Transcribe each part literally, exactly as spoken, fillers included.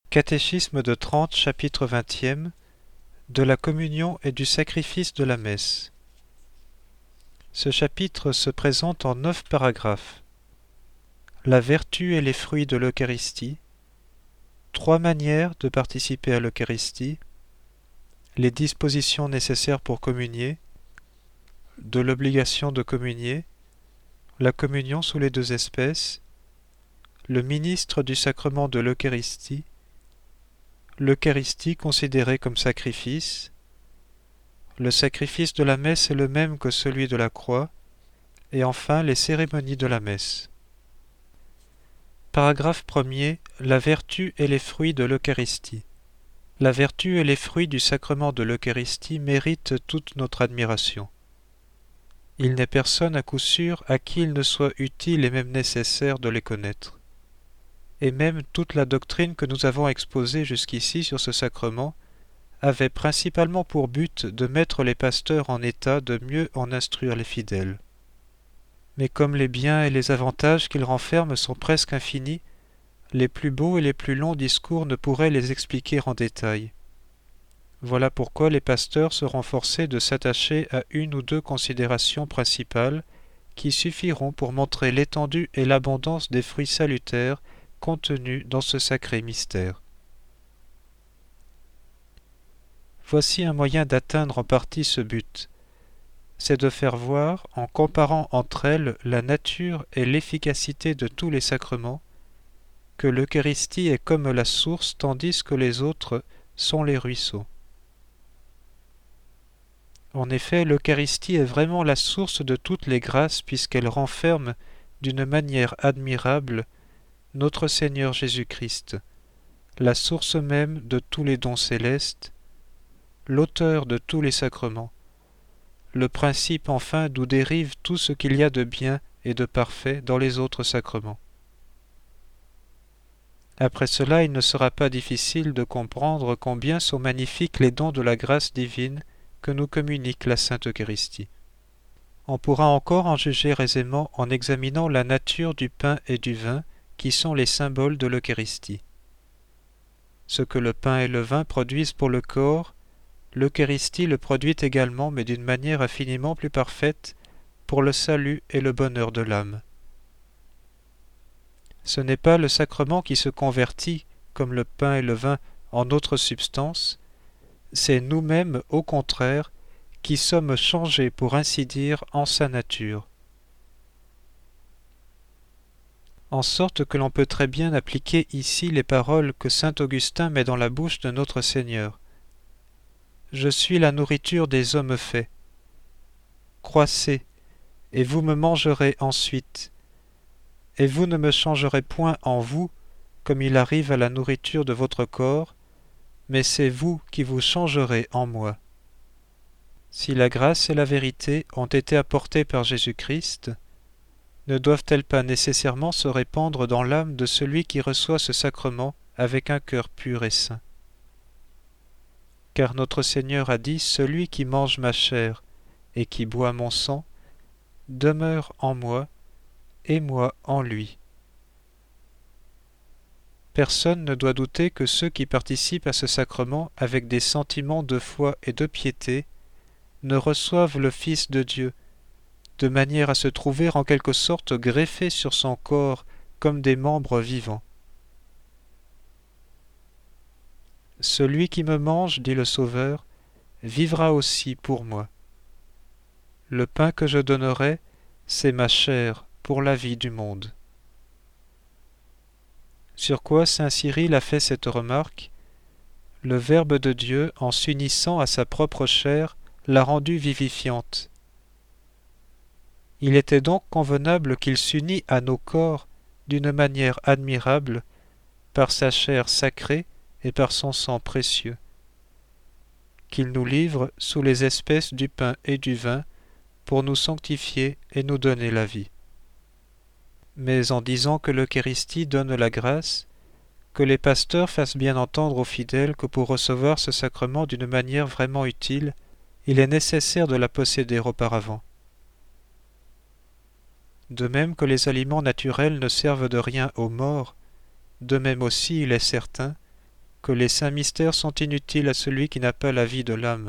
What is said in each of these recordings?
Catéchisme de Trente, chapitre vingtième, de la communion et du sacrifice de la messe. Ce chapitre se présente en neuf paragraphes. La vertu et les fruits de l'Eucharistie, trois manières de participer à l'Eucharistie, les dispositions nécessaires pour communier, de l'obligation de communier, la communion sous les deux espèces, le ministre du sacrement de l'Eucharistie, l'Eucharistie considérée comme sacrifice, le sacrifice de la messe est le même que celui de la croix, et enfin les cérémonies de la messe. Paragraphe premier. La vertu et les fruits de l'Eucharistie. La vertu et les fruits du sacrement de l'Eucharistie méritent toute notre admiration. Il n'est personne à coup sûr à qui il ne soit utile et même nécessaire de les connaître. Et même toute la doctrine que nous avons exposée jusqu'ici sur ce sacrement avait principalement pour but de mettre les pasteurs en état de mieux en instruire les fidèles. Mais comme les biens et les avantages qu'il renferme sont presque infinis, les plus beaux et les plus longs discours ne pourraient les expliquer en détail. Voilà pourquoi les pasteurs seront forcés de s'attacher à une ou deux considérations principales qui suffiront pour montrer l'étendue et l'abondance des fruits salutaires contenus dans ce sacré mystère. Voici un moyen d'atteindre en partie ce but. C'est de faire voir, en comparant entre elles la nature et l'efficacité de tous les sacrements, que l'Eucharistie est comme la source tandis que les autres sont les ruisseaux. En effet, l'Eucharistie est vraiment la source de toutes les grâces puisqu'elle renferme d'une manière admirable notre Seigneur Jésus-Christ, la source même de tous les dons célestes, l'auteur de tous les sacrements, le principe enfin d'où dérive tout ce qu'il y a de bien et de parfait dans les autres sacrements. Après cela, il ne sera pas difficile de comprendre combien sont magnifiques les dons de la grâce divine que nous communique la Sainte Eucharistie. On pourra encore en juger aisément en examinant la nature du pain et du vin qui sont les symboles de l'Eucharistie. Ce que le pain et le vin produisent pour le corps, l'Eucharistie le produit également, mais d'une manière infiniment plus parfaite, pour le salut et le bonheur de l'âme. Ce n'est pas le sacrement qui se convertit, comme le pain et le vin, en autre substance, c'est nous-mêmes, au contraire, qui sommes changés, pour ainsi dire, en sa nature. En sorte que l'on peut très bien appliquer ici les paroles que saint Augustin met dans la bouche de notre Seigneur. « Je suis la nourriture des hommes faits. Croissez, et vous me mangerez ensuite. Et vous ne me changerez point en vous, comme il arrive à la nourriture de votre corps, mais c'est vous qui vous changerez en moi. » Si la grâce et la vérité ont été apportées par Jésus-Christ, ne doivent-elles pas nécessairement se répandre dans l'âme de celui qui reçoit ce sacrement avec un cœur pur et saint? Car notre Seigneur a dit « Celui qui mange ma chair et qui boit mon sang demeure en moi, et moi en lui. » Personne ne doit douter que ceux qui participent à ce sacrement avec des sentiments de foi et de piété ne reçoivent le Fils de Dieu, de manière à se trouver en quelque sorte greffés sur son corps comme des membres vivants. « Celui qui me mange, dit le Sauveur, vivra aussi pour moi. Le pain que je donnerai, c'est ma chair pour la vie du monde. » Sur quoi saint Cyril a fait cette remarque: « Le Verbe de Dieu, en s'unissant à sa propre chair, l'a rendue vivifiante. » Il était donc convenable qu'il s'unit à nos corps d'une manière admirable par sa chair sacrée et par son sang précieux, qu'il nous livre sous les espèces du pain et du vin pour nous sanctifier et nous donner la vie. Mais en disant que l'Eucharistie donne la grâce, que les pasteurs fassent bien entendre aux fidèles que pour recevoir ce sacrement d'une manière vraiment utile, il est nécessaire de la posséder auparavant. De même que les aliments naturels ne servent de rien aux morts, de même aussi il est certain que les saints mystères sont inutiles à celui qui n'a pas la vie de l'âme.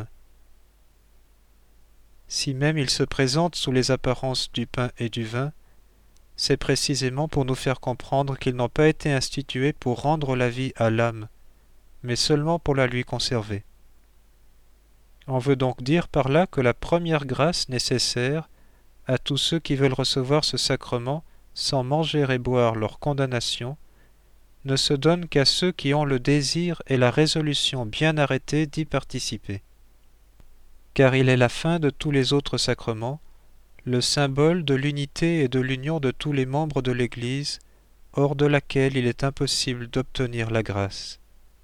Si même ils se présentent sous les apparences du pain et du vin, c'est précisément pour nous faire comprendre qu'ils n'ont pas été institués pour rendre la vie à l'âme, mais seulement pour la lui conserver. On veut donc dire par là que la première grâce nécessaire à tous ceux qui veulent recevoir ce sacrement sans manger et boire leur condamnation ne se donne qu'à ceux qui ont le désir et la résolution bien arrêtés d'y participer. Car il est la fin de tous les autres sacrements, le symbole de l'unité et de l'union de tous les membres de l'Église, hors de laquelle il est impossible d'obtenir la grâce.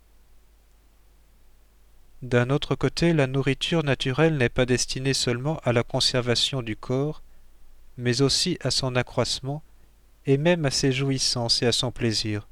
D'un autre côté, la nourriture naturelle n'est pas destinée seulement à la conservation du corps, mais aussi à son accroissement, et même à ses jouissances et à son plaisir.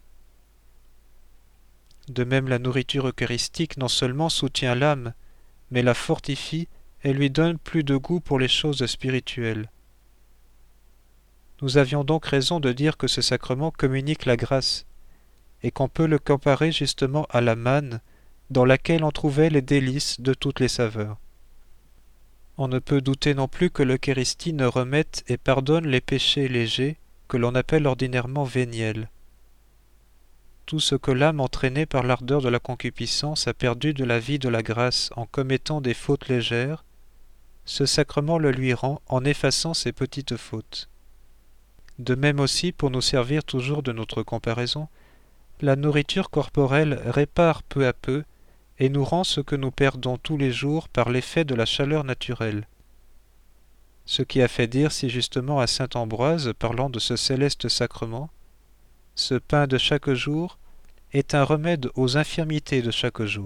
De même, la nourriture eucharistique non seulement soutient l'âme, mais la fortifie et lui donne plus de goût pour les choses spirituelles. Nous avions donc raison de dire que ce sacrement communique la grâce, et qu'on peut le comparer justement à la manne, dans laquelle on trouvait les délices de toutes les saveurs. On ne peut douter non plus que l'Eucharistie ne remette et pardonne les péchés légers que l'on appelle ordinairement véniels. Tout ce que l'âme entraînée par l'ardeur de la concupiscence a perdu de la vie de la grâce en commettant des fautes légères, ce sacrement le lui rend en effaçant ces petites fautes. De même aussi, pour nous servir toujours de notre comparaison, la nourriture corporelle répare peu à peu et nous rend ce que nous perdons tous les jours par l'effet de la chaleur naturelle. Ce qui a fait dire si justement à saint Ambroise, parlant de ce céleste sacrement, « Ce pain de chaque jour est un remède aux infirmités de chaque jour. »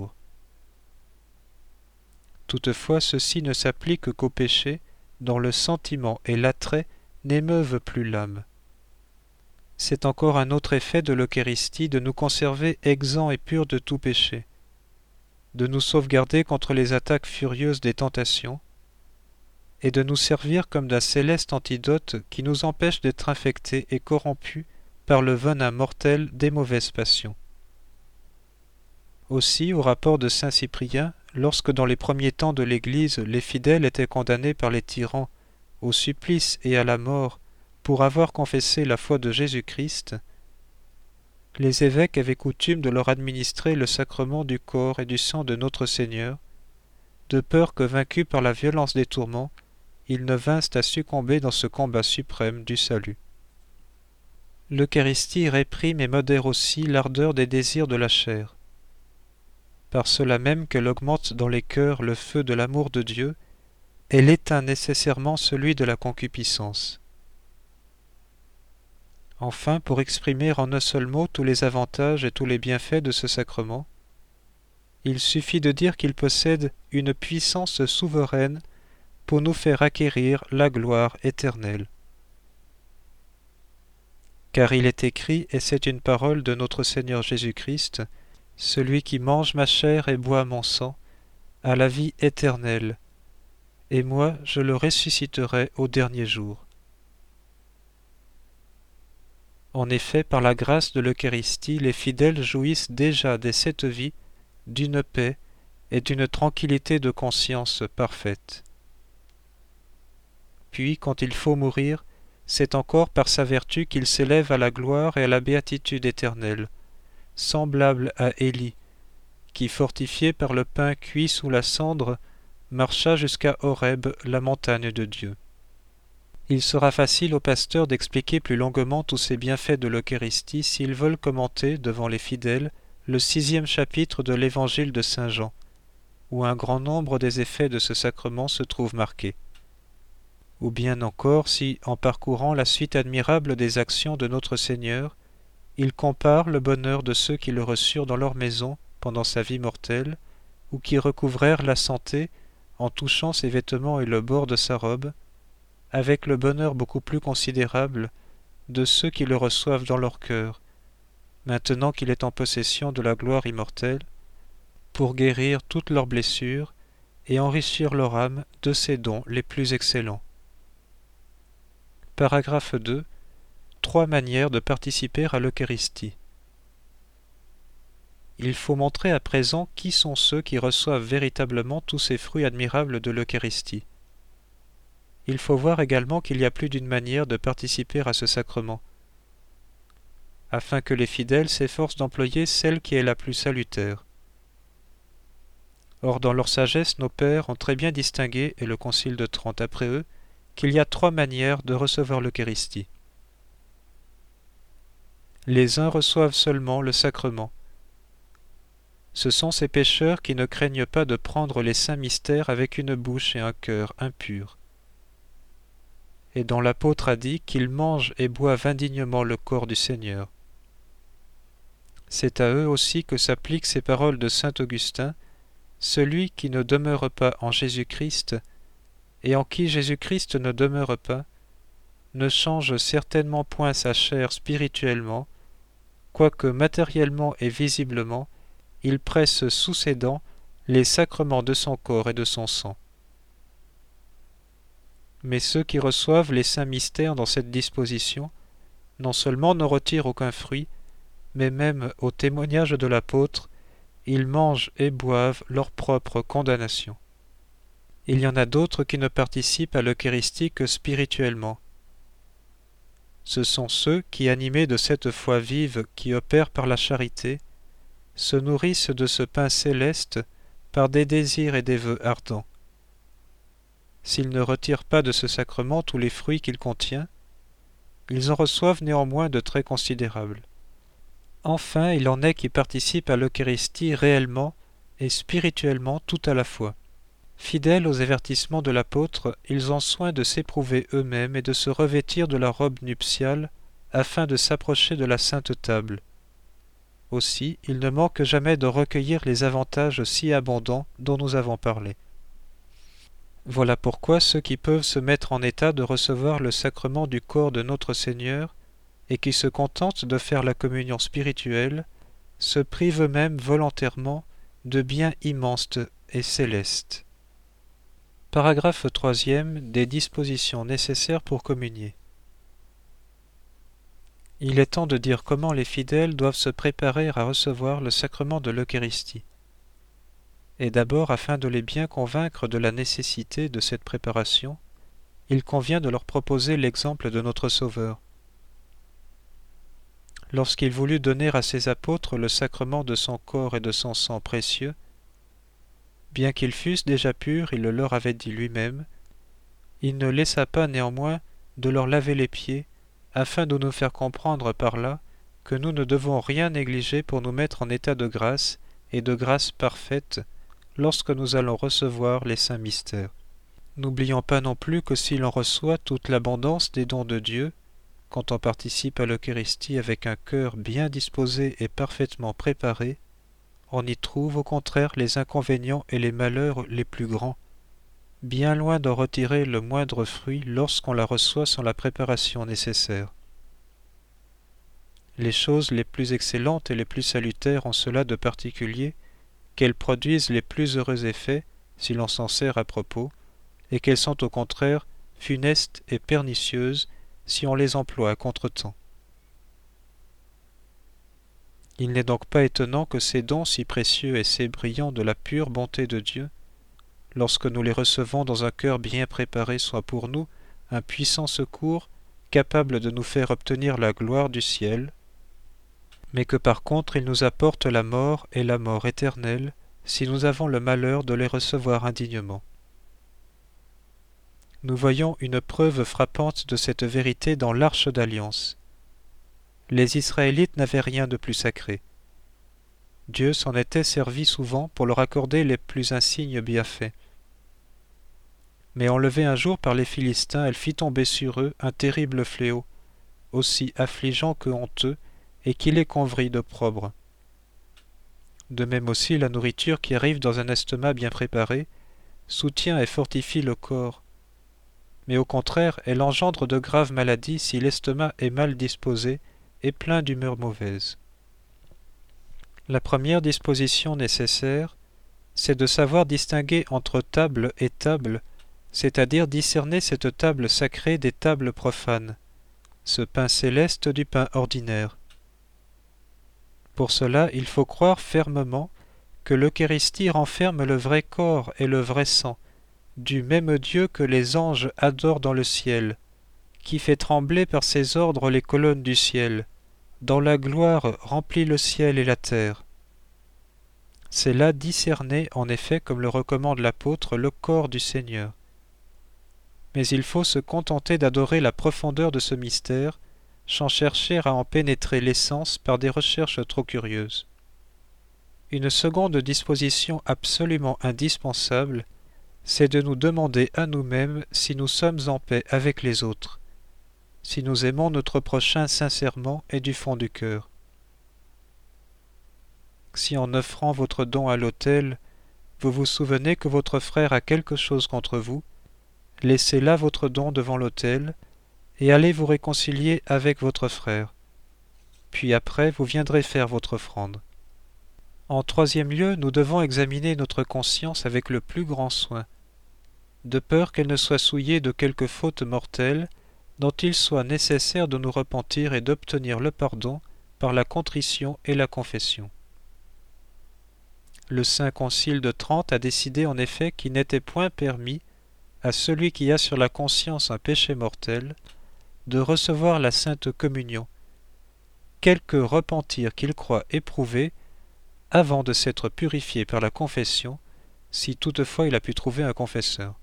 Toutefois, ceci ne s'applique qu'au péché dont le sentiment et l'attrait n'émeuvent plus l'âme. C'est encore un autre effet de l'Eucharistie de nous conserver exempts et purs de tout péché, de nous sauvegarder contre les attaques furieuses des tentations, et de nous servir comme d'un céleste antidote qui nous empêche d'être infectés et corrompus par le venin mortel des mauvaises passions. Aussi, au rapport de saint Cyprien, lorsque dans les premiers temps de l'Église les fidèles étaient condamnés par les tyrans au supplice et à la mort pour avoir confessé la foi de Jésus-Christ, les évêques avaient coutume de leur administrer le sacrement du corps et du sang de notre Seigneur, de peur que, vaincus par la violence des tourments, ils ne vinssent à succomber dans ce combat suprême du salut. L'Eucharistie réprime et modère aussi l'ardeur des désirs de la chair. Par cela même qu'elle augmente dans les cœurs le feu de l'amour de Dieu, elle éteint nécessairement celui de la concupiscence. Enfin, pour exprimer en un seul mot tous les avantages et tous les bienfaits de ce sacrement, il suffit de dire qu'il possède une puissance souveraine pour nous faire acquérir la gloire éternelle. Car il est écrit, et c'est une parole de notre Seigneur Jésus-Christ, « Celui qui mange ma chair et boit mon sang a la vie éternelle, et moi je le ressusciterai au dernier jour. » En effet, par la grâce de l'Eucharistie, les fidèles jouissent déjà dès cette vie d'une paix et d'une tranquillité de conscience parfaite. Puis, quand il faut mourir, c'est encore par sa vertu qu'il s'élève à la gloire et à la béatitude éternelle, semblable à Élie, qui, fortifié par le pain cuit sous la cendre, marcha jusqu'à Horeb, la montagne de Dieu. Il sera facile aux pasteurs d'expliquer plus longuement tous ces bienfaits de l'Eucharistie s'ils veulent commenter, devant les fidèles, le sixième chapitre de l'Évangile de saint Jean, où un grand nombre des effets de ce sacrement se trouvent marqués. Ou bien encore si, en parcourant la suite admirable des actions de notre Seigneur, il compare le bonheur de ceux qui le reçurent dans leur maison pendant sa vie mortelle, ou qui recouvrèrent la santé en touchant ses vêtements et le bord de sa robe, avec le bonheur beaucoup plus considérable de ceux qui le reçoivent dans leur cœur, maintenant qu'il est en possession de la gloire immortelle, pour guérir toutes leurs blessures et enrichir leur âme de ses dons les plus excellents. Paragraphe deux. Trois manières de participer à l'Eucharistie. il faut montrer à présent qui sont ceux qui reçoivent véritablement tous ces fruits admirables de l'Eucharistie. Il faut voir également qu'il y a plus d'une manière de participer à ce sacrement, afin que les fidèles s'efforcent d'employer celle qui est la plus salutaire. Or, dans leur sagesse, nos pères ont très bien distingué, et le Concile de Trente après eux, qu'il y a trois manières de recevoir l'Eucharistie. Les uns reçoivent seulement le sacrement. Ce sont ces pécheurs qui ne craignent pas de prendre les saints mystères avec une bouche et un cœur impurs, et dont l'apôtre a dit qu'ils mangent et boivent indignement le corps du Seigneur. C'est à eux aussi que s'appliquent ces paroles de saint Augustin: celui qui ne demeure pas en Jésus-Christ, et en qui Jésus-Christ ne demeure pas, ne change certainement point sa chair spirituellement, quoique matériellement et visiblement, il presse sous ses dents les sacrements de son corps et de son sang. Mais ceux qui reçoivent les saints mystères dans cette disposition, non seulement ne retirent aucun fruit, mais même au témoignage de l'apôtre, ils mangent et boivent leur propre condamnation. Il y en a d'autres qui ne participent à l'Eucharistie que spirituellement. Ce sont ceux qui, animés de cette foi vive qui opère par la charité, se nourrissent de ce pain céleste par des désirs et des vœux ardents. S'ils ne retirent pas de ce sacrement tous les fruits qu'il contient, ils en reçoivent néanmoins de très considérables. Enfin, il en est qui participent à l'Eucharistie réellement et spirituellement tout à la fois. Fidèles aux avertissements de l'apôtre, ils ont soin de s'éprouver eux-mêmes et de se revêtir de la robe nuptiale afin de s'approcher de la sainte table. Aussi, ils ne manquent jamais de recueillir les avantages si abondants dont nous avons parlé. Voilà pourquoi ceux qui peuvent se mettre en état de recevoir le sacrement du corps de notre Seigneur et qui se contentent de faire la communion spirituelle se privent eux-mêmes volontairement de biens immenses et célestes. Paragraphe troisième des dispositions nécessaires pour communier. Il est temps de dire comment les fidèles doivent se préparer à recevoir le sacrement de l'Eucharistie. Et d'abord, afin de les bien convaincre de la nécessité de cette préparation, il convient de leur proposer l'exemple de notre Sauveur. Lorsqu'il voulut donner à ses apôtres le sacrement de son corps et de son sang précieux, bien qu'ils fussent déjà purs, il le leur avait dit lui-même, il ne laissa pas néanmoins de leur laver les pieds, afin de nous faire comprendre par là que nous ne devons rien négliger pour nous mettre en état de grâce et de grâce parfaite lorsque nous allons recevoir les saints mystères. N'oublions pas non plus que si l'on reçoit toute l'abondance des dons de Dieu, quand on participe à l'Eucharistie avec un cœur bien disposé et parfaitement préparé, on y trouve au contraire les inconvénients et les malheurs les plus grands, bien loin d'en retirer le moindre fruit lorsqu'on la reçoit sans la préparation nécessaire. Les choses les plus excellentes et les plus salutaires ont cela de particulier qu'elles produisent les plus heureux effets si l'on s'en sert à propos, et qu'elles sont au contraire funestes et pernicieuses si on les emploie à contretemps. Il n'est donc pas étonnant que ces dons si précieux et si brillants de la pure bonté de Dieu, lorsque nous les recevons dans un cœur bien préparé, soient pour nous un puissant secours capable de nous faire obtenir la gloire du ciel, mais que par contre ils nous apportent la mort et la mort éternelle si nous avons le malheur de les recevoir indignement. Nous voyons une preuve frappante de cette vérité dans l'Arche d'Alliance. Les Israélites n'avaient rien de plus sacré. Dieu s'en était servi souvent pour leur accorder les plus insignes bienfaits. Mais enlevée un jour par les Philistins, elle fit tomber sur eux un terrible fléau, aussi affligeant que honteux, et qui les convrit d'opprobre. De même aussi la nourriture qui arrive dans un estomac bien préparé soutient et fortifie le corps, mais au contraire elle engendre de graves maladies si l'estomac est mal disposé et plein d'humeur mauvaise. La première disposition nécessaire, c'est de savoir distinguer entre table et table, c'est-à-dire discerner cette table sacrée des tables profanes, ce pain céleste du pain ordinaire. Pour cela, il faut croire fermement que l'Eucharistie renferme le vrai corps et le vrai sang, du même Dieu que les anges adorent dans le ciel, qui fait trembler par ses ordres les colonnes du ciel, dont la gloire remplit le ciel et la terre. C'est là discerner, en effet, comme le recommande l'apôtre, le corps du Seigneur. Mais il faut se contenter d'adorer la profondeur de ce mystère, sans chercher à en pénétrer l'essence par des recherches trop curieuses. Une seconde disposition absolument indispensable, c'est de nous demander à nous-mêmes si nous sommes en paix avec les autres, si nous aimons notre prochain sincèrement et du fond du cœur. Si en offrant votre don à l'autel, vous vous souvenez que votre frère a quelque chose contre vous, laissez là votre don devant l'autel, et allez vous réconcilier avec votre frère. Puis après, vous viendrez faire votre offrande. En troisième lieu, nous devons examiner notre conscience avec le plus grand soin, de peur qu'elle ne soit souillée de quelque faute mortelle, dont il soit nécessaire de nous repentir et d'obtenir le pardon par la contrition et la confession. Le Saint Concile de Trente a décidé en effet qu'il n'était point permis à celui qui a sur la conscience un péché mortel de recevoir la Sainte Communion, quelque repentir qu'il croit éprouver, avant de s'être purifié par la confession, si toutefois il a pu trouver un confesseur.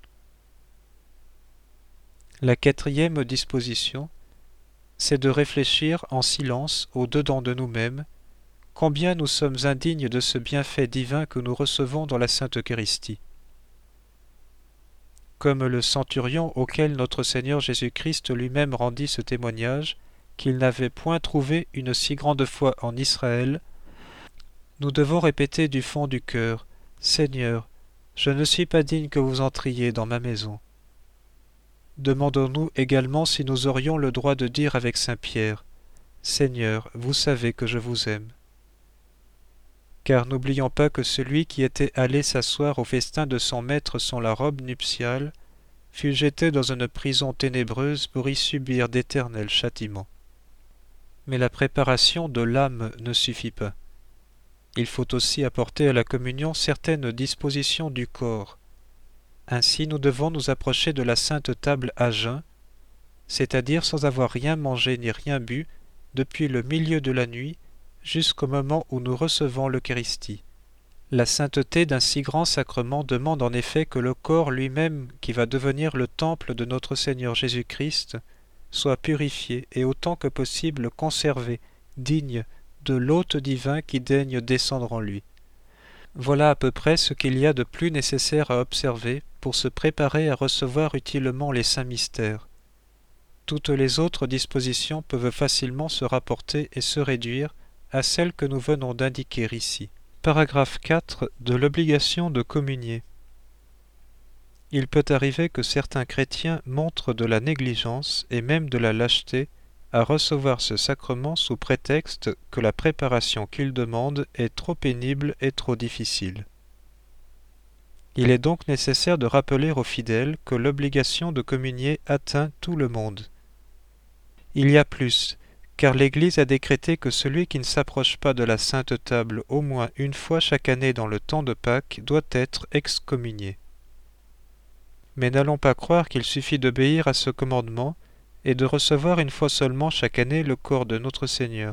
La quatrième disposition, c'est de réfléchir en silence au-dedans de nous-mêmes combien nous sommes indignes de ce bienfait divin que nous recevons dans la Sainte Eucharistie. Comme le centurion auquel notre Seigneur Jésus-Christ lui-même rendit ce témoignage, qu'il n'avait point trouvé une si grande foi en Israël, nous devons répéter du fond du cœur, « Seigneur, je ne suis pas digne que vous entriez dans ma maison. » Demandons-nous également si nous aurions le droit de dire avec saint Pierre, « Seigneur, vous savez que je vous aime. » Car n'oublions pas que celui qui était allé s'asseoir au festin de son maître sans la robe nuptiale fut jeté dans une prison ténébreuse pour y subir d'éternels châtiments. Mais la préparation de l'âme ne suffit pas. Il faut aussi apporter à la communion certaines dispositions du corps. Ainsi nous devons nous approcher de la sainte table à jeun, c'est-à-dire sans avoir rien mangé ni rien bu, depuis le milieu de la nuit jusqu'au moment où nous recevons l'Eucharistie. La sainteté d'un si grand sacrement demande en effet que le corps lui-même, qui va devenir le temple de notre Seigneur Jésus-Christ, soit purifié et autant que possible conservé, digne de l'hôte divin qui daigne descendre en lui. Voilà à peu près ce qu'il y a de plus nécessaire à observer pour se préparer à recevoir utilement les saints mystères. Toutes les autres dispositions peuvent facilement se rapporter et se réduire à celles que nous venons d'indiquer ici. Paragraphe quatre de l'obligation de communier. Il peut arriver que certains chrétiens montrent de la négligence et même de la lâcheté à recevoir ce sacrement sous prétexte que la préparation qu'ils demandent est trop pénible et trop difficile. Il est donc nécessaire de rappeler aux fidèles que l'obligation de communier atteint tout le monde. Il y a plus, car l'Église a décrété que celui qui ne s'approche pas de la Sainte Table au moins une fois chaque année dans le temps de Pâques doit être excommunié. Mais n'allons pas croire qu'il suffit d'obéir à ce commandement et de recevoir une fois seulement chaque année le corps de notre Seigneur.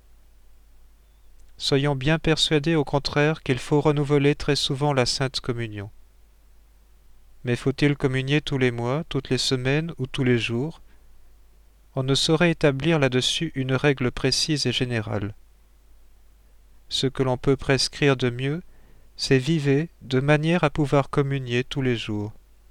Soyons bien persuadés au contraire qu'il faut renouveler très souvent la Sainte Communion. Mais faut-il communier tous les mois, toutes les semaines ou tous les jours ? On ne saurait établir là-dessus une règle précise et générale. Ce que l'on peut prescrire de mieux, c'est vivre de manière à pouvoir communier tous les jours.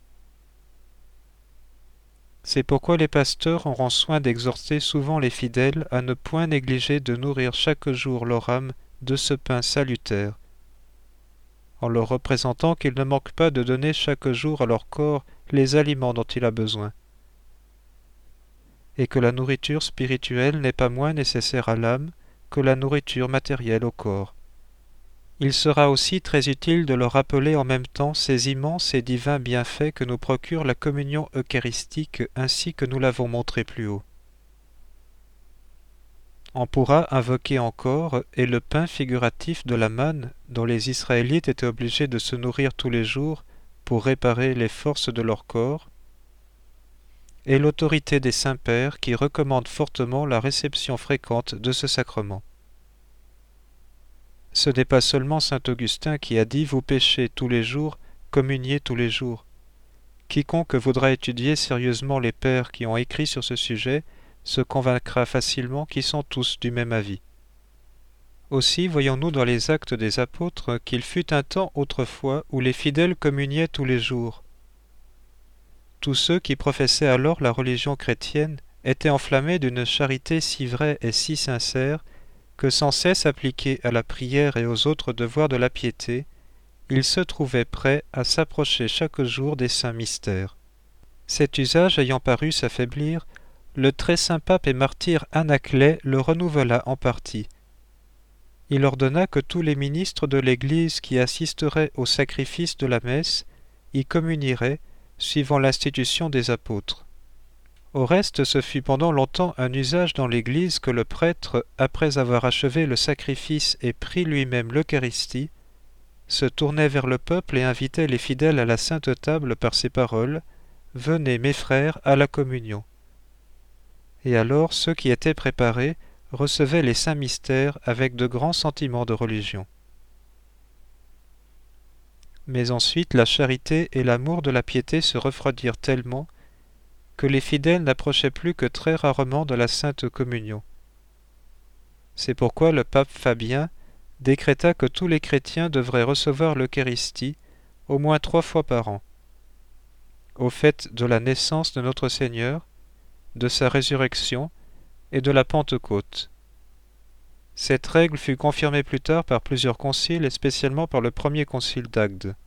C'est pourquoi les pasteurs auront soin d'exhorter souvent les fidèles à ne point négliger de nourrir chaque jour leur âme de ce pain salutaire, en leur représentant qu'ils ne manquent pas de donner chaque jour à leur corps les aliments dont il a besoin, et que la nourriture spirituelle n'est pas moins nécessaire à l'âme que la nourriture matérielle au corps. Il sera aussi très utile de leur rappeler en même temps ces immenses et divins bienfaits que nous procure la communion eucharistique ainsi que nous l'avons montré plus haut. On pourra invoquer encore et le pain figuratif de la manne dont les Israélites étaient obligés de se nourrir tous les jours pour réparer les forces de leur corps, et l'autorité des saints-pères qui recommandent fortement la réception fréquente de ce sacrement. Ce n'est pas seulement saint Augustin qui a dit « Vous péchez tous les jours, communiez tous les jours ». Quiconque voudra étudier sérieusement les pères qui ont écrit sur ce sujet se convaincra facilement qu'ils sont tous du même avis. Aussi voyons-nous dans les Actes des Apôtres qu'il fut un temps autrefois où les fidèles communiaient tous les jours. Tous ceux qui professaient alors la religion chrétienne étaient enflammés d'une charité si vraie et si sincère que sans cesse appliqués à la prière et aux autres devoirs de la piété, ils se trouvaient prêts à s'approcher chaque jour des saints mystères. Cet usage ayant paru s'affaiblir, le très saint pape et martyr Anaclet le renouvela en partie. Il ordonna que tous les ministres de l'Église qui assisteraient au sacrifice de la messe y communieraient suivant l'institution des apôtres. Au reste, ce fut pendant longtemps un usage dans l'Église que le prêtre, après avoir achevé le sacrifice et pris lui-même l'Eucharistie, se tournait vers le peuple et invitait les fidèles à la sainte table par ces paroles « Venez, mes frères, à la communion ». Et alors ceux qui étaient préparés recevaient les saints mystères avec de grands sentiments de religion. Mais ensuite la charité et l'amour de la piété se refroidirent tellement que les fidèles n'approchaient plus que très rarement de la sainte communion. C'est pourquoi le pape Fabien décréta que tous les chrétiens devraient recevoir l'Eucharistie au moins trois fois par an, au fait de la naissance de notre Seigneur, de sa résurrection et de la Pentecôte. Cette règle fut confirmée plus tard par plusieurs conciles et spécialement par le premier concile d'Agde.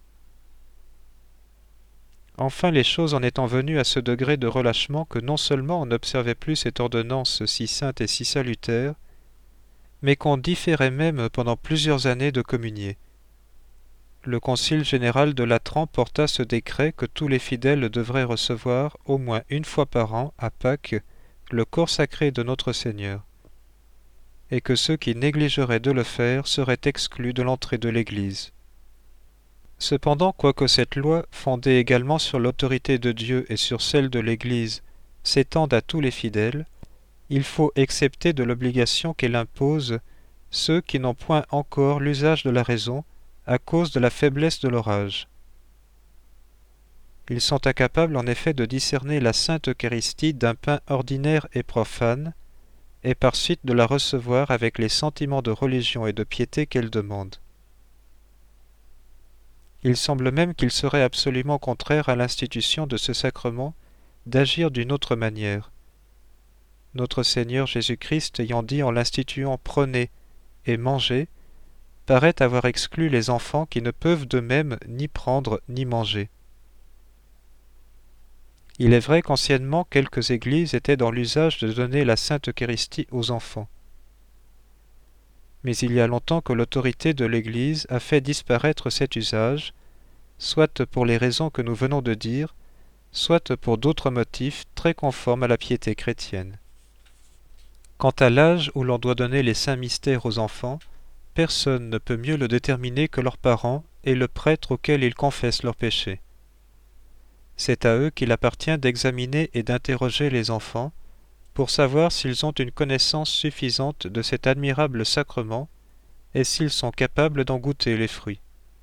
Enfin, les choses en étant venues à ce degré de relâchement que non seulement on n'observait plus cette ordonnance si sainte et si salutaire, mais qu'on différait même pendant plusieurs années de communier. Le concile général de Latran porta ce décret que tous les fidèles devraient recevoir au moins une fois par an, à Pâques, le corps sacré de notre Seigneur, et que ceux qui négligeraient de le faire seraient exclus de l'entrée de l'Église. Cependant, quoique cette loi, fondée également sur l'autorité de Dieu et sur celle de l'Église, s'étende à tous les fidèles, il faut excepter de l'obligation qu'elle impose ceux qui n'ont point encore l'usage de la raison à cause de la faiblesse de leur âge. Ils sont incapables en effet de discerner la sainte Eucharistie d'un pain ordinaire et profane, et par suite de la recevoir avec les sentiments de religion et de piété qu'elle demande. Il semble même qu'il serait absolument contraire à l'institution de ce sacrement d'agir d'une autre manière. Notre Seigneur Jésus-Christ ayant dit en l'instituant « prenez » et « mangez », paraît avoir exclu les enfants qui ne peuvent d'eux-mêmes ni prendre ni manger. Il est vrai qu'anciennement quelques églises étaient dans l'usage de donner la Sainte Eucharistie aux enfants. Mais il y a longtemps que l'autorité de l'Église a fait disparaître cet usage, soit pour les raisons que nous venons de dire, soit pour d'autres motifs très conformes à la piété chrétienne. Quant à l'âge où l'on doit donner les saints mystères aux enfants, personne ne peut mieux le déterminer que leurs parents et le prêtre auquel ils confessent leurs péchés. C'est à eux qu'il appartient d'examiner et d'interroger les enfants pour savoir s'ils ont une connaissance suffisante de cet admirable sacrement et s'ils sont capables d'en goûter les fruits.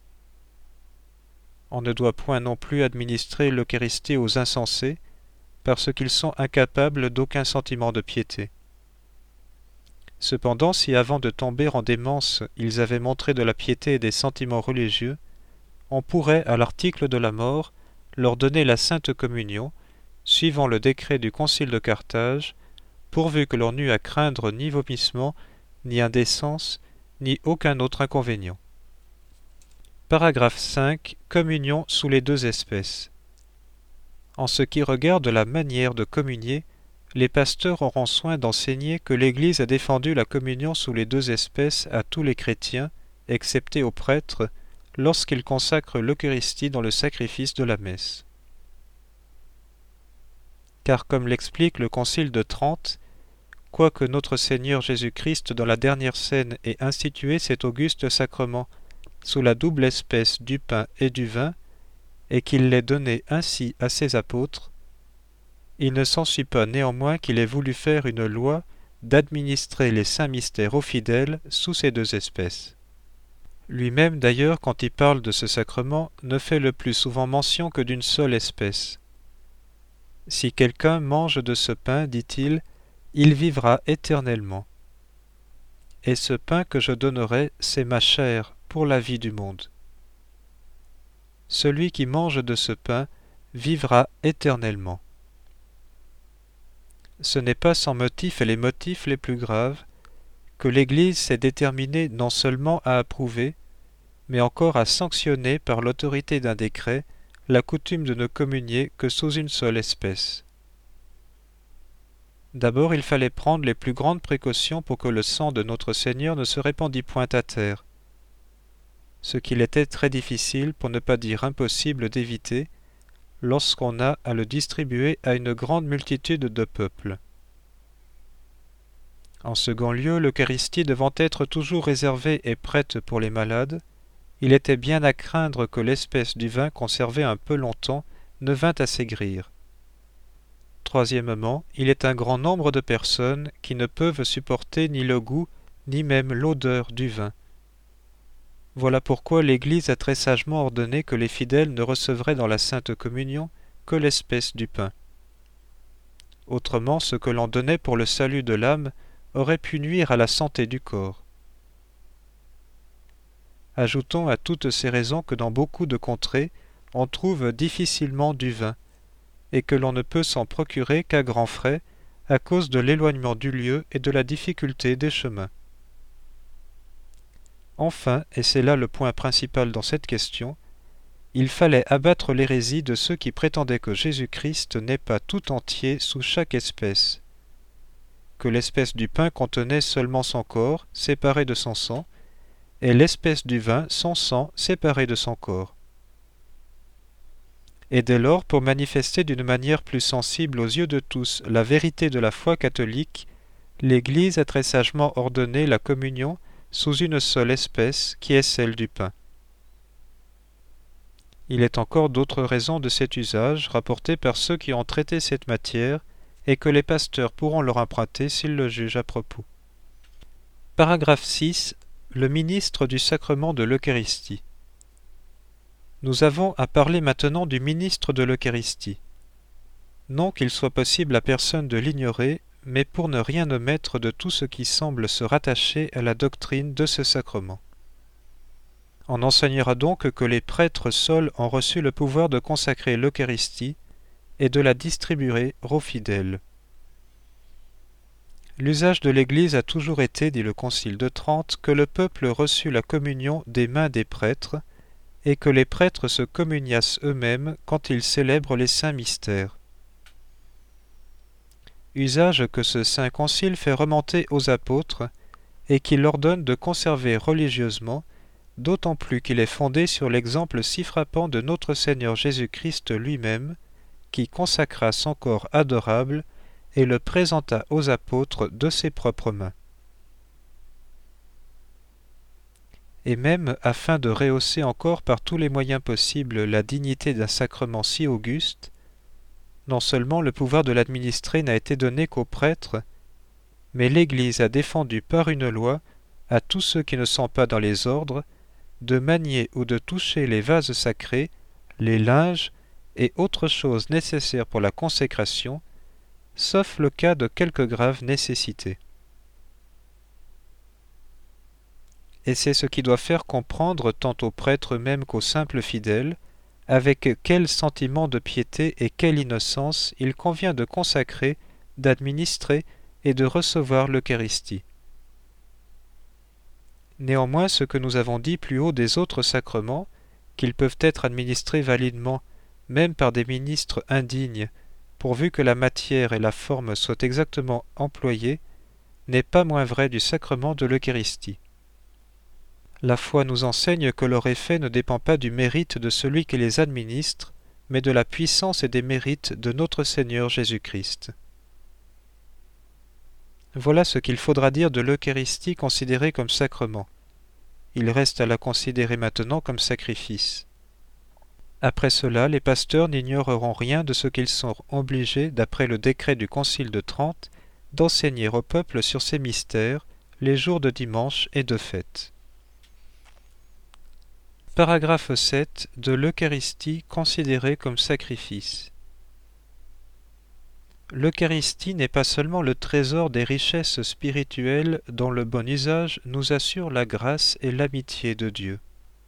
On ne doit point non plus administrer l'Eucharistie aux insensés parce qu'ils sont incapables d'aucun sentiment de piété. Cependant, si avant de tomber en démence ils avaient montré de la piété et des sentiments religieux, on pourrait, à l'article de la mort, leur donner la Sainte Communion, suivant le décret du Concile de Carthage, pourvu que l'on n'eût à craindre ni vomissement, ni indécence, ni aucun autre inconvénient. Paragraphe cinq. Communion sous les deux espèces. En ce qui regarde la manière de communier, les pasteurs auront soin d'enseigner que l'Église a défendu la communion sous les deux espèces à tous les chrétiens, excepté aux prêtres, lorsqu'ils consacrent l'Eucharistie dans le sacrifice de la messe. Car comme l'explique le Concile de Trente, pourquoi que notre Seigneur Jésus-Christ dans la dernière scène ait institué cet auguste sacrement sous la double espèce du pain et du vin, et qu'il l'ait donné ainsi à ses apôtres, il ne s'ensuit pas néanmoins qu'il ait voulu faire une loi d'administrer les saints mystères aux fidèles sous ces deux espèces. Lui-même d'ailleurs, quand il parle de ce sacrement, ne fait le plus souvent mention que d'une seule espèce. Si quelqu'un mange de ce pain, dit-il, il vivra éternellement. Et ce pain que je donnerai, c'est ma chair pour la vie du monde. Celui qui mange de ce pain vivra éternellement. Ce n'est pas sans motif et les motifs les plus graves que l'Église s'est déterminée non seulement à approuver, mais encore à sanctionner par l'autorité d'un décret la coutume de ne communier que sous une seule espèce. D'abord, il fallait prendre les plus grandes précautions pour que le sang de notre Seigneur ne se répandît point à terre, ce qu'il était très difficile, pour ne pas dire impossible, d'éviter lorsqu'on a à le distribuer à une grande multitude de peuples. En second lieu, l'Eucharistie devant être toujours réservée et prête pour les malades, il était bien à craindre que l'espèce du vin conservé un peu longtemps ne vînt à s'aigrir. Troisièmement, il est un grand nombre de personnes qui ne peuvent supporter ni le goût, ni même l'odeur du vin. Voilà pourquoi l'Église a très sagement ordonné que les fidèles ne recevraient dans la Sainte Communion que l'espèce du pain. Autrement, ce que l'on donnait pour le salut de l'âme aurait pu nuire à la santé du corps. Ajoutons à toutes ces raisons que dans beaucoup de contrées, on trouve difficilement du vin, et que l'on ne peut s'en procurer qu'à grands frais, à cause de l'éloignement du lieu et de la difficulté des chemins. Enfin, et c'est là le point principal dans cette question, il fallait abattre l'hérésie de ceux qui prétendaient que Jésus-Christ n'est pas tout entier sous chaque espèce, que l'espèce du pain contenait seulement son corps, séparé de son sang, et l'espèce du vin son sang, séparé de son corps. Et dès lors, pour manifester d'une manière plus sensible aux yeux de tous la vérité de la foi catholique, l'Église a très sagement ordonné la communion sous une seule espèce, qui est celle du pain. Il est encore d'autres raisons de cet usage rapportées par ceux qui ont traité cette matière et que les pasteurs pourront leur emprunter s'ils le jugent à propos. Paragraphe six. Le ministre du sacrement de l'Eucharistie. Nous avons à parler maintenant du ministre de l'Eucharistie. Non qu'il soit possible à personne de l'ignorer, mais pour ne rien omettre de tout ce qui semble se rattacher à la doctrine de ce sacrement. On enseignera donc que les prêtres seuls ont reçu le pouvoir de consacrer l'Eucharistie et de la distribuer aux fidèles. L'usage de l'Église a toujours été, dit le Concile de Trente, que le peuple reçût la communion des mains des prêtres, et que les prêtres se communiassent eux-mêmes quand ils célèbrent les saints mystères. Usage que ce saint concile fait remonter aux apôtres, et qui leur donne de conserver religieusement, d'autant plus qu'il est fondé sur l'exemple si frappant de notre Seigneur Jésus-Christ lui-même, qui consacra son corps adorable et le présenta aux apôtres de ses propres mains. Et même afin de rehausser encore par tous les moyens possibles la dignité d'un sacrement si auguste, non seulement le pouvoir de l'administrer n'a été donné qu'aux prêtres, mais l'Église a défendu par une loi à tous ceux qui ne sont pas dans les ordres de manier ou de toucher les vases sacrés, les linges et autres choses nécessaires pour la consécration, sauf le cas de quelque grave nécessité. Et c'est ce qui doit faire comprendre tant aux prêtres eux-mêmes qu'aux simples fidèles, avec quel sentiment de piété et quelle innocence il convient de consacrer, d'administrer et de recevoir l'Eucharistie. Néanmoins, ce que nous avons dit plus haut des autres sacrements, qu'ils peuvent être administrés validement, même par des ministres indignes, pourvu que la matière et la forme soient exactement employées, n'est pas moins vrai du sacrement de l'Eucharistie. La foi nous enseigne que leur effet ne dépend pas du mérite de celui qui les administre, mais de la puissance et des mérites de notre Seigneur Jésus-Christ. Voilà ce qu'il faudra dire de l'Eucharistie considérée comme sacrement. Il reste à la considérer maintenant comme sacrifice. Après cela, les pasteurs n'ignoreront rien de ce qu'ils sont obligés, d'après le décret du Concile de Trente, d'enseigner au peuple sur ces mystères, les jours de dimanche et de fête. Paragraphe sept de l'Eucharistie considérée comme sacrifice. L'Eucharistie n'est pas seulement le trésor des richesses spirituelles dont le bon usage nous assure la grâce et l'amitié de Dieu.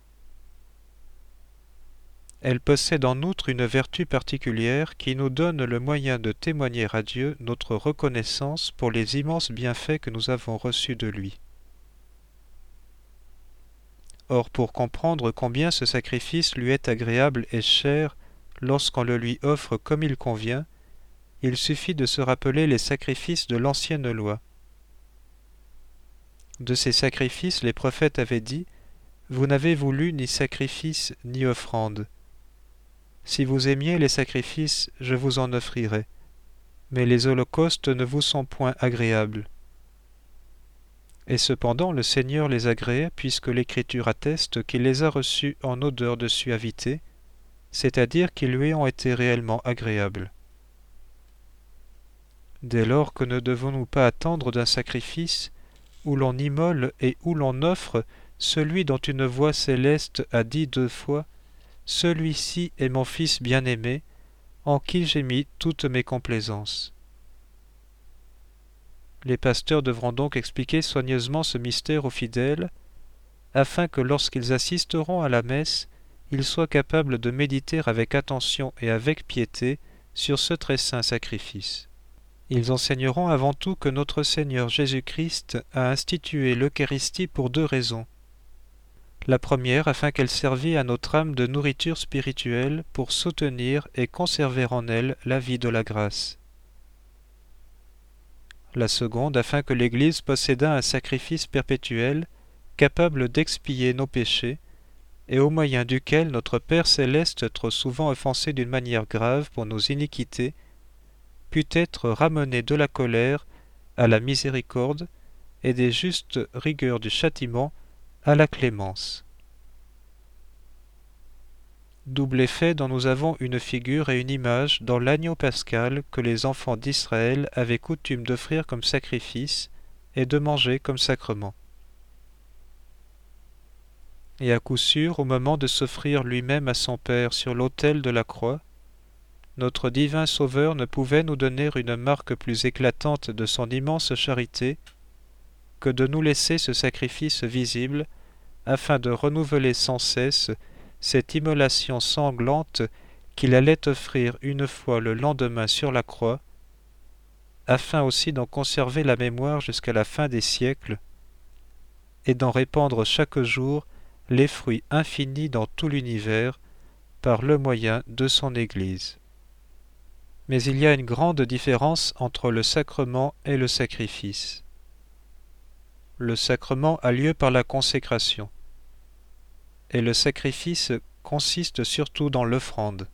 Elle possède en outre une vertu particulière qui nous donne le moyen de témoigner à Dieu notre reconnaissance pour les immenses bienfaits que nous avons reçus de lui. Or, pour comprendre combien ce sacrifice lui est agréable et cher lorsqu'on le lui offre comme il convient, il suffit de se rappeler les sacrifices de l'ancienne loi. De ces sacrifices, les prophètes avaient dit : « Vous n'avez voulu ni sacrifice ni offrande. Si vous aimiez les sacrifices, je vous en offrirai, mais les holocaustes ne vous sont point agréables. » Et cependant le Seigneur les agréait, puisque l'Écriture atteste qu'il les a reçus en odeur de suavité, c'est-à-dire qu'ils lui ont été réellement agréables. Dès lors que ne devons-nous pas attendre d'un sacrifice où l'on immole et où l'on offre celui dont une voix céleste a dit deux fois : « Celui-ci est mon Fils bien-aimé, en qui j'ai mis toutes mes complaisances. » Les pasteurs devront donc expliquer soigneusement ce mystère aux fidèles, afin que lorsqu'ils assisteront à la messe, ils soient capables de méditer avec attention et avec piété sur ce très saint sacrifice. Ils enseigneront avant tout que notre Seigneur Jésus-Christ a institué l'Eucharistie pour deux raisons. La première, afin qu'elle servît à notre âme de nourriture spirituelle pour soutenir et conserver en elle la vie de la grâce. La seconde, afin que l'Église possédât un sacrifice perpétuel, capable d'expier nos péchés, et au moyen duquel notre Père céleste, trop souvent offensé d'une manière grave pour nos iniquités, pût être ramené de la colère à la miséricorde et des justes rigueurs du châtiment à la clémence. Double effet dont nous avons une figure et une image dans l'agneau pascal que les enfants d'Israël avaient coutume d'offrir comme sacrifice et de manger comme sacrement. Et à coup sûr, au moment de s'offrir lui-même à son Père sur l'autel de la croix, notre divin Sauveur ne pouvait nous donner une marque plus éclatante de son immense charité que de nous laisser ce sacrifice visible, afin de renouveler sans cesse cette immolation sanglante qu'il allait offrir une fois le lendemain sur la croix, afin aussi d'en conserver la mémoire jusqu'à la fin des siècles, et d'en répandre chaque jour les fruits infinis dans tout l'univers, par le moyen de son Église. Mais il y a une grande différence entre le sacrement et le sacrifice. Le sacrement a lieu par la consécration, et le sacrifice consiste surtout dans l'offrande.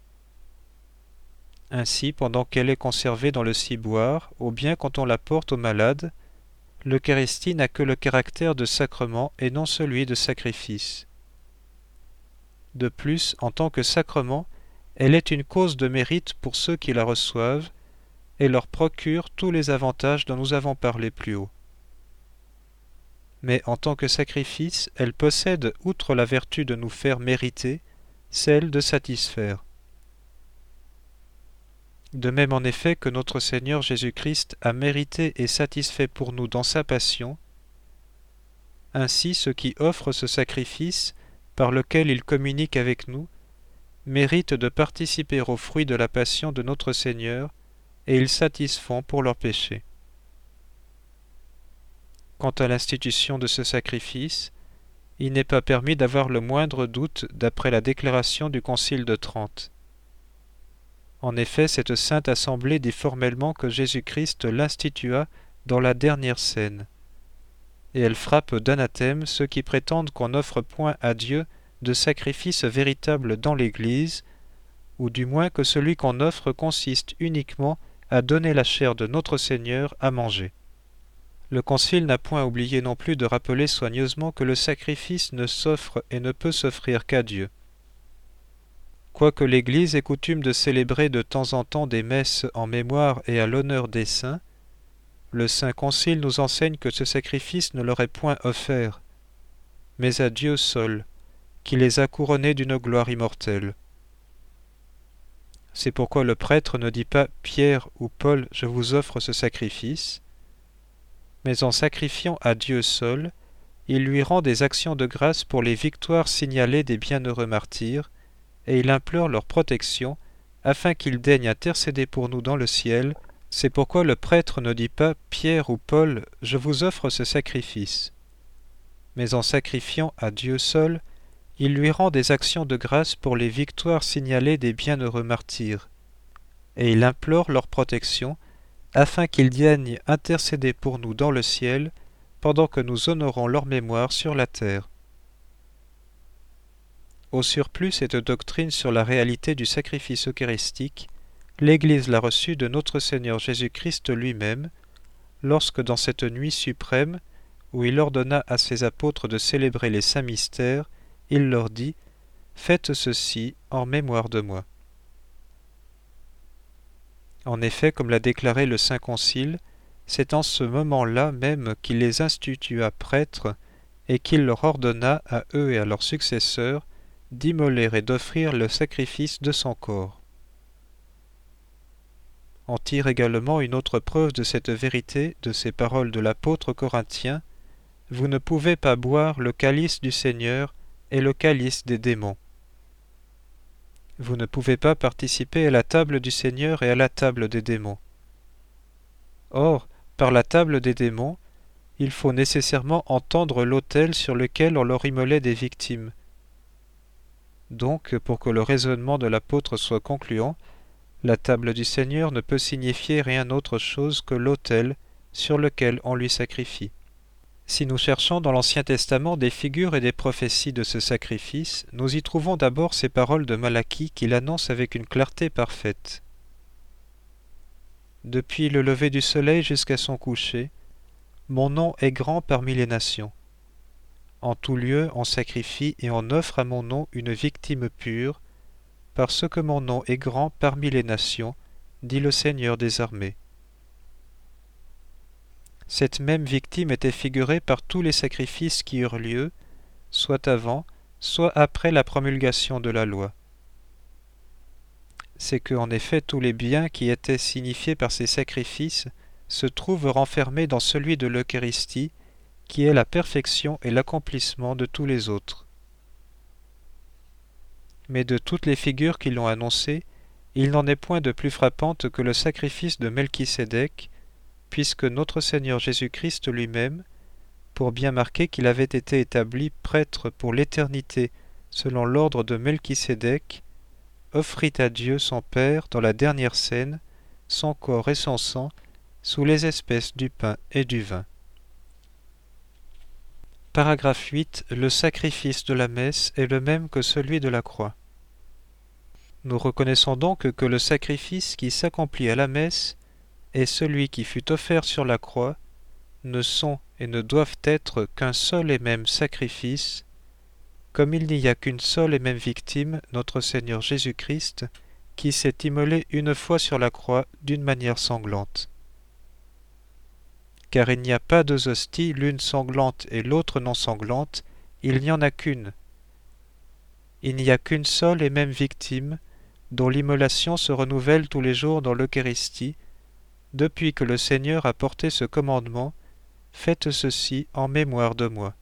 Ainsi, pendant qu'elle est conservée dans le ciboire, ou bien quand on la porte aux malades, l'Eucharistie n'a que le caractère de sacrement et non celui de sacrifice. De plus, en tant que sacrement, elle est une cause de mérite pour ceux qui la reçoivent et leur procure tous les avantages dont nous avons parlé plus haut. Mais en tant que sacrifice, elle possède, outre la vertu de nous faire mériter, celle de satisfaire. De même en effet que notre Seigneur Jésus-Christ a mérité et satisfait pour nous dans sa passion, ainsi ceux qui offrent ce sacrifice, par lequel il communique avec nous, méritent de participer aux fruits de la passion de notre Seigneur, et ils satisfont pour leurs péchés. Quant à l'institution de ce sacrifice, il n'est pas permis d'avoir le moindre doute d'après la déclaration du Concile de Trente. En effet, cette sainte assemblée dit formellement que Jésus-Christ l'institua dans la dernière scène, et elle frappe d'anathème ceux qui prétendent qu'on n'offre point à Dieu de sacrifice véritable dans l'Église, ou du moins que celui qu'on offre consiste uniquement à donner la chair de notre Seigneur à manger. Le Concile n'a point oublié non plus de rappeler soigneusement que le sacrifice ne s'offre et ne peut s'offrir qu'à Dieu. Quoique l'Église ait coutume de célébrer de temps en temps des messes en mémoire et à l'honneur des saints, le Saint Concile nous enseigne que ce sacrifice ne leur est point offert, mais à Dieu seul, qui les a couronnés d'une gloire immortelle. C'est pourquoi le prêtre ne dit pas « Pierre ou Paul, je vous offre ce sacrifice », mais en sacrifiant à Dieu seul, il lui rend des actions de grâce pour les victoires signalées des bienheureux martyrs, et il implore leur protection, afin qu'il daigne intercéder pour nous dans le ciel. C'est pourquoi le prêtre ne dit pas « Pierre ou Paul, je vous offre ce sacrifice », mais en sacrifiant à Dieu seul, il lui rend des actions de grâce pour les victoires signalées des bienheureux martyrs, et il implore leur protection, afin qu'ils daignent intercéder pour nous dans le ciel, pendant que nous honorons leur mémoire sur la terre. Au surplus, cette doctrine sur la réalité du sacrifice eucharistique, l'Église l'a reçue de notre Seigneur Jésus-Christ lui-même, lorsque dans cette nuit suprême, où il ordonna à ses apôtres de célébrer les saints mystères, il leur dit « Faites ceci en mémoire de moi ». En effet, comme l'a déclaré le Saint Concile, c'est en ce moment-là même qu'il les institua prêtres et qu'il leur ordonna à eux et à leurs successeurs d'immoler et d'offrir le sacrifice de son corps. On tire également une autre preuve de cette vérité de ces paroles de l'apôtre corinthien : « Vous ne pouvez pas boire le calice du Seigneur et le calice des démons. » Vous ne pouvez pas participer à la table du Seigneur et à la table des démons. Or, par la table des démons, il faut nécessairement entendre l'autel sur lequel on leur immolait des victimes. Donc, pour que le raisonnement de l'apôtre soit concluant, la table du Seigneur ne peut signifier rien autre chose que l'autel sur lequel on lui sacrifie. Si nous cherchons dans l'Ancien Testament des figures et des prophéties de ce sacrifice, nous y trouvons d'abord ces paroles de Malachie qui l'annoncent avec une clarté parfaite. Depuis le lever du soleil jusqu'à son coucher, mon nom est grand parmi les nations. En tout lieu on sacrifie et on offre à mon nom une victime pure, parce que mon nom est grand parmi les nations, dit le Seigneur des armées. Cette même victime était figurée par tous les sacrifices qui eurent lieu, soit avant, soit après la promulgation de la loi. C'est que, en effet, tous les biens qui étaient signifiés par ces sacrifices se trouvent renfermés dans celui de l'Eucharistie, qui est la perfection et l'accomplissement de tous les autres. Mais de toutes les figures qui l'ont annoncé, il n'en est point de plus frappante que le sacrifice de Melchisédek, puisque notre Seigneur Jésus-Christ lui-même, pour bien marquer qu'il avait été établi prêtre pour l'éternité selon l'ordre de Melchisédek, offrit à Dieu son Père dans la dernière scène son corps et son sang sous les espèces du pain et du vin. Paragraphe huit. Le sacrifice de la messe est le même que celui de la croix. Nous reconnaissons donc que le sacrifice qui s'accomplit à la messe et celui qui fut offert sur la croix ne sont et ne doivent être qu'un seul et même sacrifice, comme il n'y a qu'une seule et même victime, notre Seigneur Jésus-Christ, qui s'est immolé une fois sur la croix d'une manière sanglante. Car il n'y a pas deux hosties, l'une sanglante et l'autre non sanglante, il n'y en a qu'une. Il n'y a qu'une seule et même victime, dont l'immolation se renouvelle tous les jours dans l'Eucharistie, depuis que le Seigneur a porté ce commandement, faites ceci en mémoire de moi.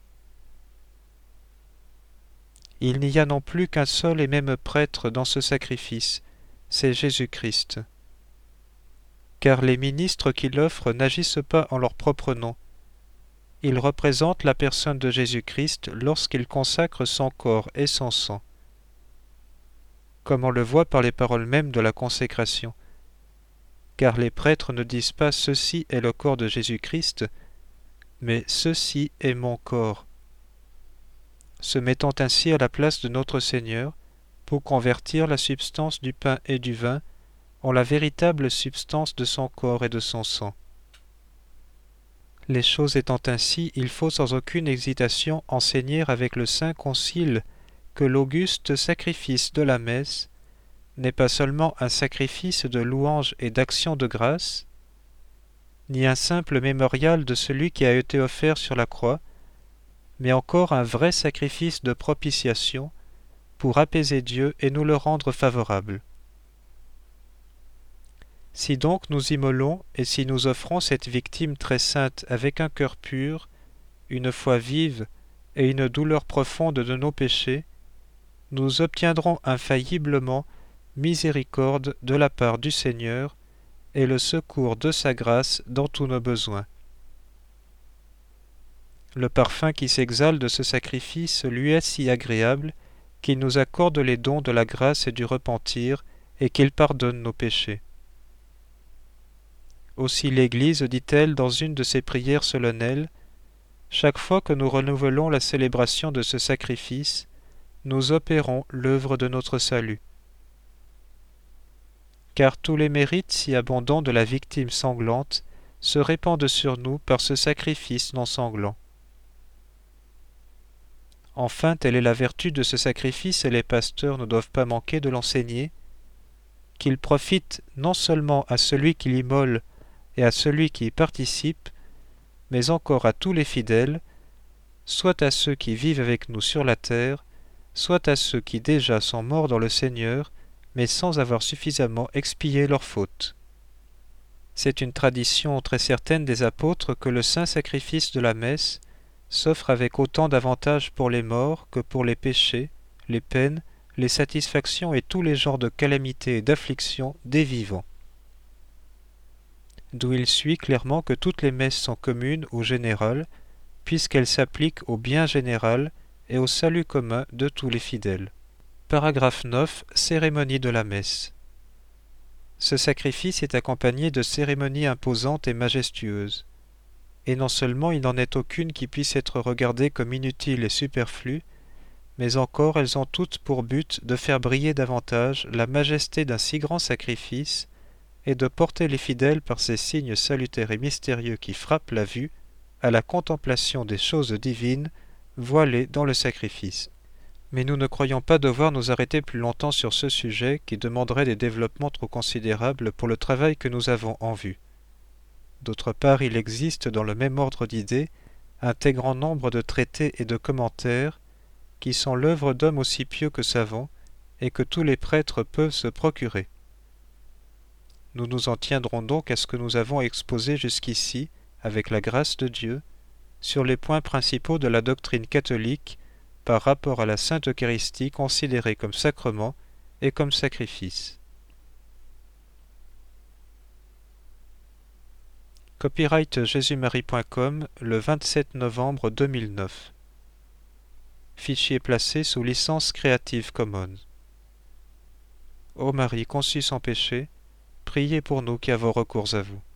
Il n'y a non plus qu'un seul et même prêtre dans ce sacrifice, c'est Jésus-Christ. Car les ministres qui l'offrent n'agissent pas en leur propre nom. Ils représentent la personne de Jésus-Christ lorsqu'ils consacrent son corps et son sang. Comme on le voit par les paroles mêmes de la consécration. Car les prêtres ne disent pas « ceci est le corps de Jésus-Christ », mais « ceci est mon corps », se mettant ainsi à la place de notre Seigneur pour convertir la substance du pain et du vin en la véritable substance de son corps et de son sang. Les choses étant ainsi, il faut sans aucune hésitation enseigner avec le Saint Concile que l'auguste sacrifice de la messe n'est pas seulement un sacrifice de louange et d'action de grâce, ni un simple mémorial de celui qui a été offert sur la croix, mais encore un vrai sacrifice de propitiation pour apaiser Dieu et nous le rendre favorable. Si donc nous immolons et si nous offrons cette victime très sainte avec un cœur pur, une foi vive et une douleur profonde de nos péchés, nous obtiendrons infailliblement miséricorde de la part du Seigneur et le secours de sa grâce dans tous nos besoins. Le parfum qui s'exhale de ce sacrifice lui est si agréable qu'il nous accorde les dons de la grâce et du repentir et qu'il pardonne nos péchés. Aussi l'Église dit-elle dans une de ses prières solennelles, « Chaque fois que nous renouvelons la célébration de ce sacrifice, nous opérons l'œuvre de notre salut. » Car tous les mérites si abondants de la victime sanglante se répandent sur nous par ce sacrifice non sanglant. Enfin, telle est la vertu de ce sacrifice et les pasteurs ne doivent pas manquer de l'enseigner, qu'il profite non seulement à celui qui l'immole et à celui qui y participe, mais encore à tous les fidèles, soit à ceux qui vivent avec nous sur la terre, soit à ceux qui déjà sont morts dans le Seigneur, mais sans avoir suffisamment expié leurs fautes. C'est une tradition très certaine des apôtres que le saint sacrifice de la messe s'offre avec autant d'avantages pour les morts que pour les péchés, les peines, les satisfactions et tous les genres de calamités et d'afflictions des vivants. D'où il suit clairement que toutes les messes sont communes ou générales, puisqu'elles s'appliquent au bien général et au salut commun de tous les fidèles. Paragraphe neuf. Cérémonie de la messe. Ce sacrifice est accompagné de cérémonies imposantes et majestueuses. Et non seulement il n'en est aucune qui puisse être regardée comme inutile et superflue, mais encore elles ont toutes pour but de faire briller davantage la majesté d'un si grand sacrifice et de porter les fidèles par ces signes salutaires et mystérieux qui frappent la vue à la contemplation des choses divines voilées dans le sacrifice. Mais nous ne croyons pas devoir nous arrêter plus longtemps sur ce sujet qui demanderait des développements trop considérables pour le travail que nous avons en vue. D'autre part, il existe dans le même ordre d'idées un très grand nombre de traités et de commentaires qui sont l'œuvre d'hommes aussi pieux que savants et que tous les prêtres peuvent se procurer. Nous nous en tiendrons donc à ce que nous avons exposé jusqu'ici, avec la grâce de Dieu, sur les points principaux de la doctrine catholique par rapport à la Sainte Eucharistie considérée comme sacrement et comme sacrifice. Copyright jésus marie point com le vingt-sept novembre deux mille neuf. Fichier placé sous licence Creative Commons. Ô Marie conçue sans péché, priez pour nous qui avons recours à vous.